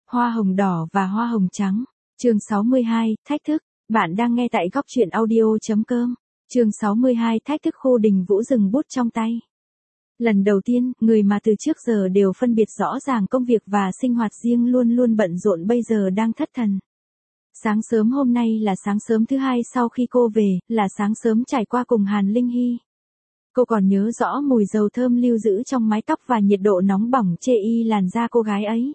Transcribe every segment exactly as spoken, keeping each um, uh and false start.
Hoa hồng đỏ và hoa hồng trắng. Chương sáu mươi hai, thách thức. Bạn đang nghe tại góc truyện audio chấm com. Chương sáu mươi hai, thách thức. Khô Đình Vũ dừng bút trong tay. Lần đầu tiên, người mà từ trước giờ đều phân biệt rõ ràng công việc và sinh hoạt riêng luôn luôn bận rộn bây giờ đang thất thần. Sáng sớm hôm nay là sáng sớm thứ hai sau khi cô về, là sáng sớm trải qua cùng Hàn Linh Hy. Cô còn nhớ rõ mùi dầu thơm lưu giữ trong mái tóc và nhiệt độ nóng bỏng chê y làn da cô gái ấy.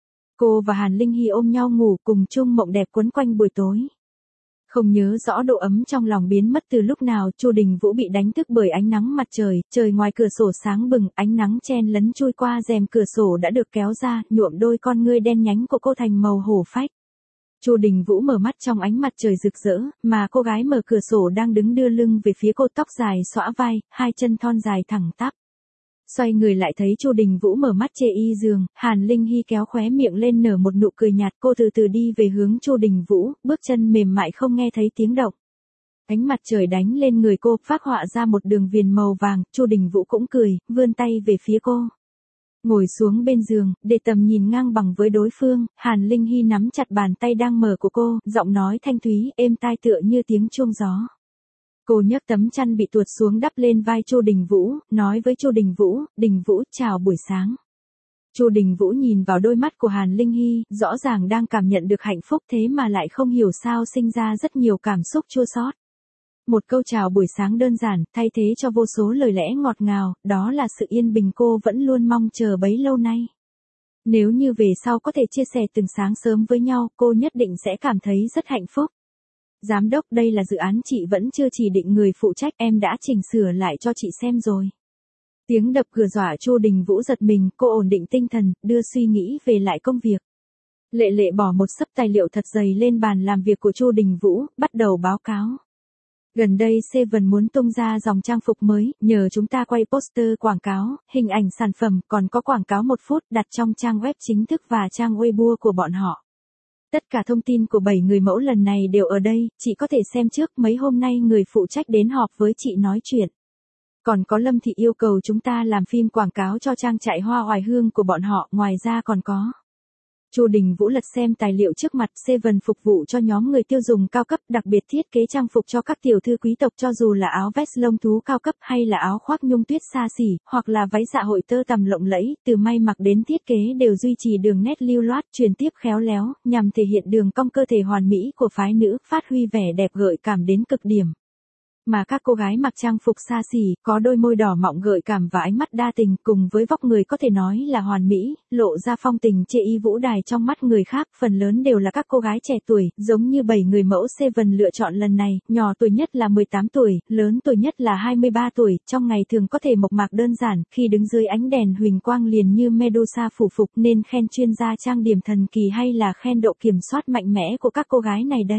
Cô và Hàn Linh Hy ôm nhau ngủ cùng chung mộng đẹp quấn quanh buổi tối. Không nhớ rõ độ ấm trong lòng biến mất từ lúc nào, Chu Đình Vũ bị đánh thức bởi ánh nắng mặt trời, trời ngoài cửa sổ sáng bừng, ánh nắng chen lấn chui qua rèm cửa sổ đã được kéo ra, nhuộm đôi con ngươi đen nhánh của cô thành màu hổ phách. Chu Đình Vũ mở mắt trong ánh mặt trời rực rỡ, mà cô gái mở cửa sổ đang đứng đưa lưng về phía cô, tóc dài xõa vai, hai chân thon dài thẳng tắp. Xoay người lại thấy Chu Đình Vũ mở mắt chê y giường, Hàn Linh Hy kéo khóe miệng lên nở một nụ cười nhạt, cô từ từ đi về hướng Chu Đình Vũ, bước chân mềm mại không nghe thấy tiếng động. Ánh mặt trời đánh lên người cô, phác họa ra một đường viền màu vàng, Chu Đình Vũ cũng cười, vươn tay về phía cô. Ngồi xuống bên giường, để tầm nhìn ngang bằng với đối phương, Hàn Linh Hy nắm chặt bàn tay đang mở của cô, giọng nói thanh thúy, êm tai tựa như tiếng chuông gió. Cô nhấc tấm chăn bị tuột xuống đắp lên vai Chu Đình Vũ, nói với Chu Đình Vũ, Đình Vũ, chào buổi sáng. Chu Đình Vũ nhìn vào đôi mắt của Hàn Linh Hy, rõ ràng đang cảm nhận được hạnh phúc thế mà lại không hiểu sao sinh ra rất nhiều cảm xúc chua xót. Một câu chào buổi sáng đơn giản, thay thế cho vô số lời lẽ ngọt ngào, đó là sự yên bình cô vẫn luôn mong chờ bấy lâu nay. Nếu như về sau có thể chia sẻ từng sáng sớm với nhau, cô nhất định sẽ cảm thấy rất hạnh phúc. Giám đốc, đây là dự án chị vẫn chưa chỉ định người phụ trách, em đã chỉnh sửa lại cho chị xem rồi. Tiếng đập cửa dọa Chu Đình Vũ giật mình, cô ổn định tinh thần, đưa suy nghĩ về lại công việc. Lệ Lệ bỏ một xấp tài liệu thật dày lên bàn làm việc của Chu Đình Vũ, bắt đầu báo cáo. Gần đây Seven muốn tung ra dòng trang phục mới, nhờ chúng ta quay poster quảng cáo, hình ảnh sản phẩm, còn có quảng cáo một phút đặt trong trang web chính thức và trang Weibo của bọn họ. Tất cả thông tin của bảy người mẫu lần này đều ở đây, chị có thể xem trước, mấy hôm nay người phụ trách đến họp với chị nói chuyện. Còn có Lâm Thị yêu cầu chúng ta làm phim quảng cáo cho trang trại hoa oải hương của bọn họ, ngoài ra còn có. Chu Đình Vũ lật xem tài liệu trước mặt, Seven phục vụ cho nhóm người tiêu dùng cao cấp, đặc biệt thiết kế trang phục cho các tiểu thư quý tộc, cho dù là áo vest lông thú cao cấp hay là áo khoác nhung tuyết xa xỉ, hoặc là váy dạ hội tơ tằm lộng lẫy, từ may mặc đến thiết kế đều duy trì đường nét lưu loát, truyền tiếp khéo léo, nhằm thể hiện đường cong cơ thể hoàn mỹ của phái nữ, phát huy vẻ đẹp gợi cảm đến cực điểm. Mà các cô gái mặc trang phục xa xỉ, có đôi môi đỏ mọng gợi cảm và ánh mắt đa tình, cùng với vóc người có thể nói là hoàn mỹ, lộ ra phong tình chê y vũ đài trong mắt người khác, phần lớn đều là các cô gái trẻ tuổi, giống như bảy người mẫu Seven lựa chọn lần này, nhỏ tuổi nhất là mười tám tuổi, lớn tuổi nhất là hai mươi ba tuổi, trong ngày thường có thể mộc mạc đơn giản, khi đứng dưới ánh đèn huỳnh quang liền như Medusa phủ phục, nên khen chuyên gia trang điểm thần kỳ hay là khen độ kiểm soát mạnh mẽ của các cô gái này đây.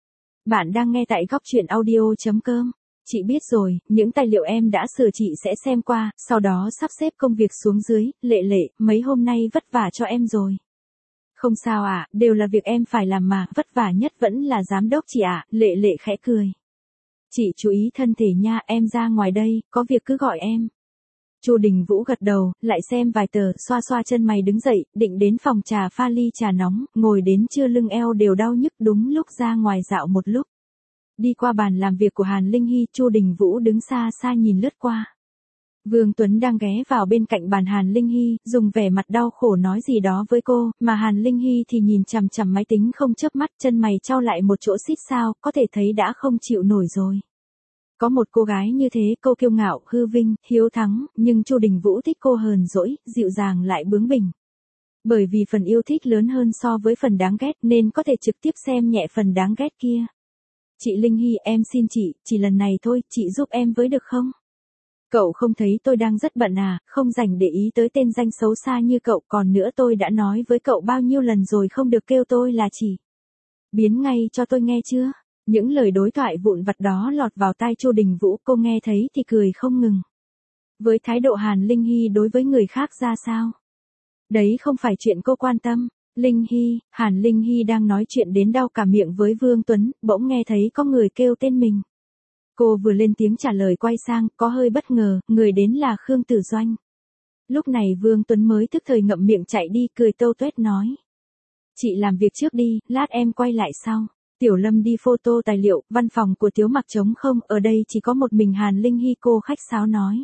Bạn đang nghe tại góc truyện audio chấm com. Chị biết rồi, những tài liệu em đã sửa chị sẽ xem qua, sau đó sắp xếp công việc xuống dưới. Lệ Lệ, mấy hôm nay vất vả cho em rồi. Không sao ạ, à, đều là việc em phải làm mà, vất vả nhất vẫn là giám đốc chị ạ, à. Lệ Lệ khẽ cười. Chị chú ý thân thể nha, em ra ngoài đây, có việc cứ gọi em. Chu Đình Vũ gật đầu, lại xem vài tờ, xoa xoa chân mày đứng dậy, định đến phòng trà pha ly trà nóng, ngồi đến trưa lưng eo đều đau nhức, đúng lúc ra ngoài dạo một lúc. Đi qua bàn làm việc của Hàn Linh Hy, Chu Đình Vũ đứng xa xa nhìn lướt qua. Vương Tuấn đang ghé vào bên cạnh bàn Hàn Linh Hy, dùng vẻ mặt đau khổ nói gì đó với cô, mà Hàn Linh Hy thì nhìn chằm chằm máy tính không chớp mắt, chân mày chau lại một chỗ xít sao, có thể thấy đã không chịu nổi rồi. Có một cô gái như thế, cô kiêu ngạo, hư vinh, hiếu thắng, nhưng Chu Đình Vũ thích cô hờn dỗi, dịu dàng lại bướng bỉnh. Bởi vì phần yêu thích lớn hơn so với phần đáng ghét nên có thể trực tiếp xem nhẹ phần đáng ghét kia. Chị Linh Hy, em xin chị, chỉ lần này thôi, chị giúp em với được không? Cậu không thấy tôi đang rất bận à, không rảnh để ý tới tên danh xấu xa như cậu, còn nữa tôi đã nói với cậu bao nhiêu lần rồi không được kêu tôi là chị. Biến ngay cho tôi nghe chưa? Những lời đối thoại vụn vặt đó lọt vào tai Chu Đình Vũ, cô nghe thấy thì cười không ngừng. Với thái độ Hàn Linh Hy đối với người khác ra sao? Đấy không phải chuyện cô quan tâm. Linh Hy, Hàn Linh Hy đang nói chuyện đến đau cả miệng với Vương Tuấn, bỗng nghe thấy có người kêu tên mình. Cô vừa lên tiếng trả lời quay sang, có hơi bất ngờ, người đến là Khương Tử Doanh. Lúc này Vương Tuấn mới tức thời ngậm miệng chạy đi, cười tâu tuét nói. Chị làm việc trước đi, lát em quay lại sau. Tiểu Lâm đi photo tài liệu, văn phòng của Tiếu Mặc trống không, ở đây chỉ có một mình Hàn Linh Hy. Cô khách sáo nói.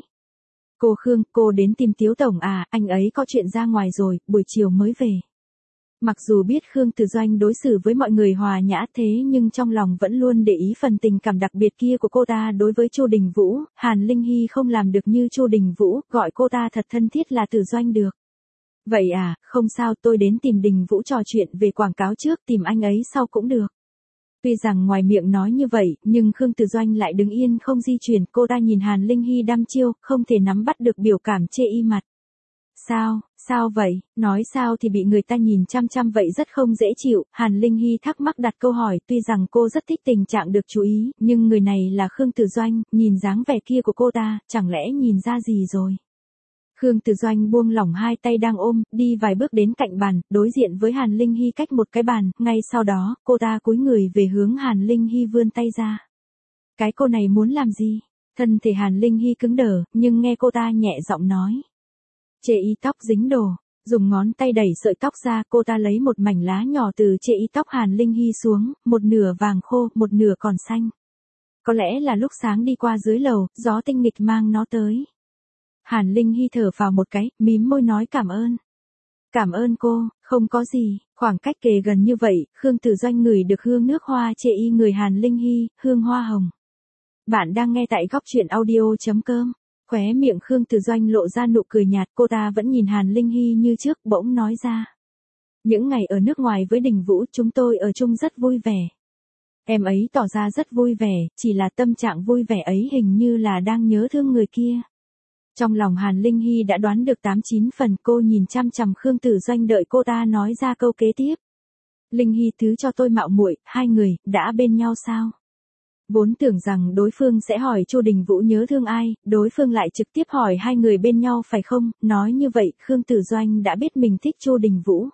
Cô Khương, cô đến tìm Tiếu Tổng à, anh ấy có chuyện ra ngoài rồi, buổi chiều mới về. Mặc dù biết Khương Tử Doanh đối xử với mọi người hòa nhã thế nhưng trong lòng vẫn luôn để ý phần tình cảm đặc biệt kia của cô ta đối với Chu Đình Vũ. Hàn Linh Hy không làm được như Chu Đình Vũ, gọi cô ta thật thân thiết là Tử Doanh được. Vậy à, không sao, tôi đến tìm Đình Vũ trò chuyện về quảng cáo trước, tìm anh ấy sau cũng được. Tuy rằng ngoài miệng nói như vậy, nhưng Khương Tử Doanh lại đứng yên không di chuyển. Cô ta nhìn Hàn Linh Hy đăm chiêu, không thể nắm bắt được biểu cảm chê y mặt. Sao, sao vậy, nói sao thì bị người ta nhìn chăm chăm vậy rất không dễ chịu. Hàn Linh Hy thắc mắc đặt câu hỏi, tuy rằng cô rất thích tình trạng được chú ý, nhưng người này là Khương Tử Doanh, nhìn dáng vẻ kia của cô ta, chẳng lẽ nhìn ra gì rồi. Khương Tử Doanh buông lỏng hai tay đang ôm, đi vài bước đến cạnh bàn, đối diện với Hàn Linh Hy cách một cái bàn, ngay sau đó, cô ta cúi người về hướng Hàn Linh Hy vươn tay ra. Cái cô này muốn làm gì? Thân thể Hàn Linh Hy cứng đờ, nhưng nghe cô ta nhẹ giọng nói. Chê y tóc dính đồ, dùng ngón tay đẩy sợi tóc ra, cô ta lấy một mảnh lá nhỏ từ chê y tóc Hàn Linh Hy xuống, một nửa vàng khô, một nửa còn xanh. Có lẽ là lúc sáng đi qua dưới lầu, gió tinh nghịch mang nó tới. Hàn Linh Hy thở vào một cái, mím môi nói cảm ơn. Cảm ơn cô, không có gì, khoảng cách kề gần như vậy, Khương Tử Doanh ngửi được hương nước hoa chê y người Hàn Linh Hy, hương hoa hồng. Bạn đang nghe tại góc truyện audio chấm com. Khóe miệng Khương Tử Doanh lộ ra nụ cười nhạt, cô ta vẫn nhìn Hàn Linh Hy như trước, bỗng nói ra. Những ngày ở nước ngoài với Đình Vũ chúng tôi ở chung rất vui vẻ. Em ấy tỏ ra rất vui vẻ, chỉ là tâm trạng vui vẻ ấy hình như là đang nhớ thương người kia. Trong lòng Hàn Linh Hy đã đoán được tám chín phần, cô nhìn chăm chằm Khương Tử Doanh đợi cô ta nói ra câu kế tiếp. Linh Hy thứ cho tôi mạo muội, hai người, đã bên nhau sao? Vốn tưởng rằng đối phương sẽ hỏi Chu Đình Vũ nhớ thương ai, đối phương lại trực tiếp hỏi hai người bên nhau phải không, nói như vậy Khương Tử Doanh đã biết mình thích Chu Đình Vũ.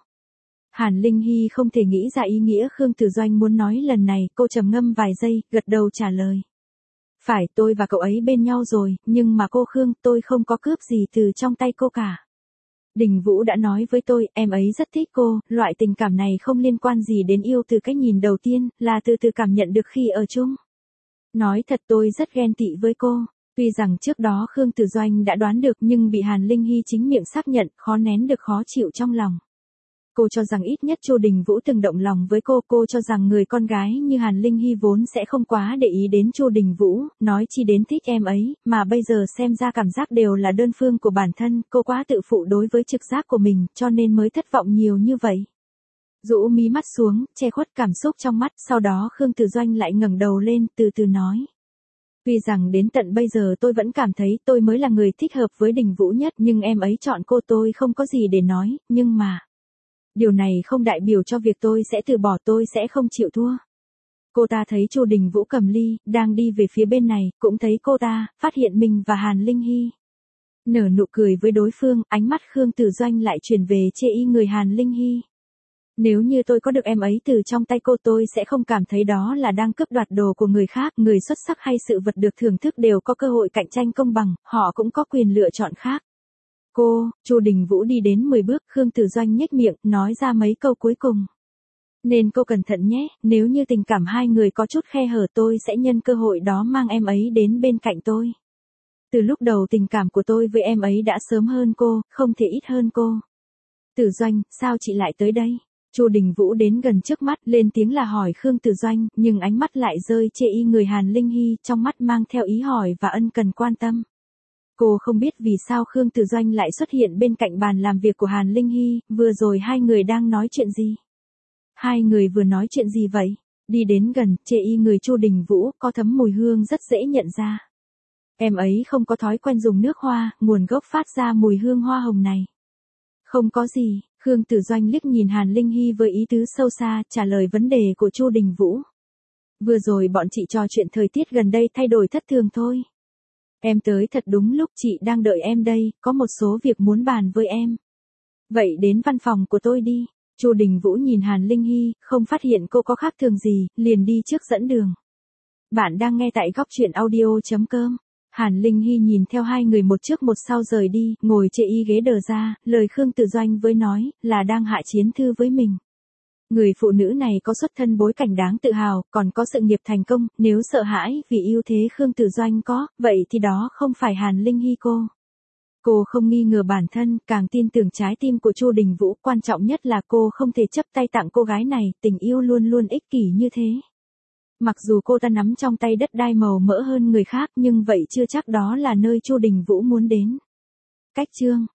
Hàn Linh Hy không thể nghĩ ra ý nghĩa Khương Tử Doanh muốn nói lần này, cô trầm ngâm vài giây, gật đầu trả lời. Phải, tôi và cậu ấy bên nhau rồi, nhưng mà cô Khương, tôi không có cướp gì từ trong tay cô cả. Đình Vũ đã nói với tôi, em ấy rất thích cô, loại tình cảm này không liên quan gì đến yêu từ cái nhìn đầu tiên, là từ từ cảm nhận được khi ở chung. Nói thật tôi rất ghen tị với cô, tuy rằng trước đó Khương Tử Doanh đã đoán được nhưng bị Hàn Linh Hy chính miệng xác nhận, khó nén được khó chịu trong lòng. Cô cho rằng ít nhất Chu Đình Vũ từng động lòng với cô, cô cho rằng người con gái như Hàn Linh Hy vốn sẽ không quá để ý đến Chu Đình Vũ, nói chi đến thích em ấy, mà bây giờ xem ra cảm giác đều là đơn phương của bản thân, cô quá tự phụ đối với trực giác của mình, cho nên mới thất vọng nhiều như vậy. Rũ mí mắt xuống, che khuất cảm xúc trong mắt, sau đó Khương Tử Doanh lại ngẩng đầu lên, từ từ nói. Tuy rằng đến tận bây giờ tôi vẫn cảm thấy tôi mới là người thích hợp với Đình Vũ nhất, nhưng em ấy chọn cô tôi không có gì để nói, nhưng mà... Điều này không đại biểu cho việc tôi sẽ từ bỏ, tôi sẽ không chịu thua. Cô ta thấy Chu Đình Vũ cầm ly, đang đi về phía bên này, cũng thấy cô ta, phát hiện mình và Hàn Linh Hy. Nở nụ cười với đối phương, ánh mắt Khương Tử Doanh lại chuyển về chê y người Hàn Linh Hy. Nếu như tôi có được em ấy từ trong tay cô tôi sẽ không cảm thấy đó là đang cướp đoạt đồ của người khác, người xuất sắc hay sự vật được thưởng thức đều có cơ hội cạnh tranh công bằng, họ cũng có quyền lựa chọn khác. Cô, Chu Đình Vũ đi đến mười bước, Khương Tử Doanh nhếch miệng, nói ra mấy câu cuối cùng. Nên cô cẩn thận nhé, nếu như tình cảm hai người có chút khe hở tôi sẽ nhân cơ hội đó mang em ấy đến bên cạnh tôi. Từ lúc đầu tình cảm của tôi với em ấy đã sớm hơn cô, không thể ít hơn cô. Tử Doanh, sao chị lại tới đây? Chu Đình Vũ đến gần trước mắt, lên tiếng là hỏi Khương Tử Doanh, nhưng ánh mắt lại rơi chê y người Hàn Linh Hy, trong mắt mang theo ý hỏi và ân cần quan tâm. Cô không biết vì sao Khương Tử Doanh lại xuất hiện bên cạnh bàn làm việc của Hàn Linh Hy, vừa rồi hai người đang nói chuyện gì? Hai người vừa nói chuyện gì vậy? Đi đến gần, chê y người Chu Đình Vũ, có thấm mùi hương rất dễ nhận ra. Em ấy không có thói quen dùng nước hoa, nguồn gốc phát ra mùi hương hoa hồng này. Không có gì, Khương Tử Doanh liếc nhìn Hàn Linh Hy với ý tứ sâu xa, trả lời vấn đề của Chu Đình Vũ. Vừa rồi bọn chị trò chuyện thời tiết gần đây thay đổi thất thường thôi. Em tới thật đúng lúc, chị đang đợi em đây, có một số việc muốn bàn với em. Vậy đến văn phòng của tôi đi. Chu Đình Vũ nhìn Hàn Linh Hy, không phát hiện cô có khác thường gì, liền đi trước dẫn đường. Bạn đang nghe tại góc truyện audio chấm com. Hàn Linh Hy nhìn theo hai người một trước một sau rời đi, ngồi chê y ghế đờ ra, lời Khương Tử Doanh với nói, là đang hạ chiến thư với mình. Người phụ nữ này có xuất thân bối cảnh đáng tự hào, còn có sự nghiệp thành công, nếu sợ hãi vì ưu thế Khương Tử Doanh có, vậy thì đó không phải Hàn Linh Hy cô. Cô không nghi ngờ bản thân, càng tin tưởng trái tim của Chu Đình Vũ, quan trọng nhất là cô không thể chấp tay tặng cô gái này, tình yêu luôn luôn ích kỷ như thế. Mặc dù cô ta nắm trong tay đất đai màu mỡ hơn người khác nhưng vậy chưa chắc đó là nơi Chu Đình Vũ muốn đến. Cách chương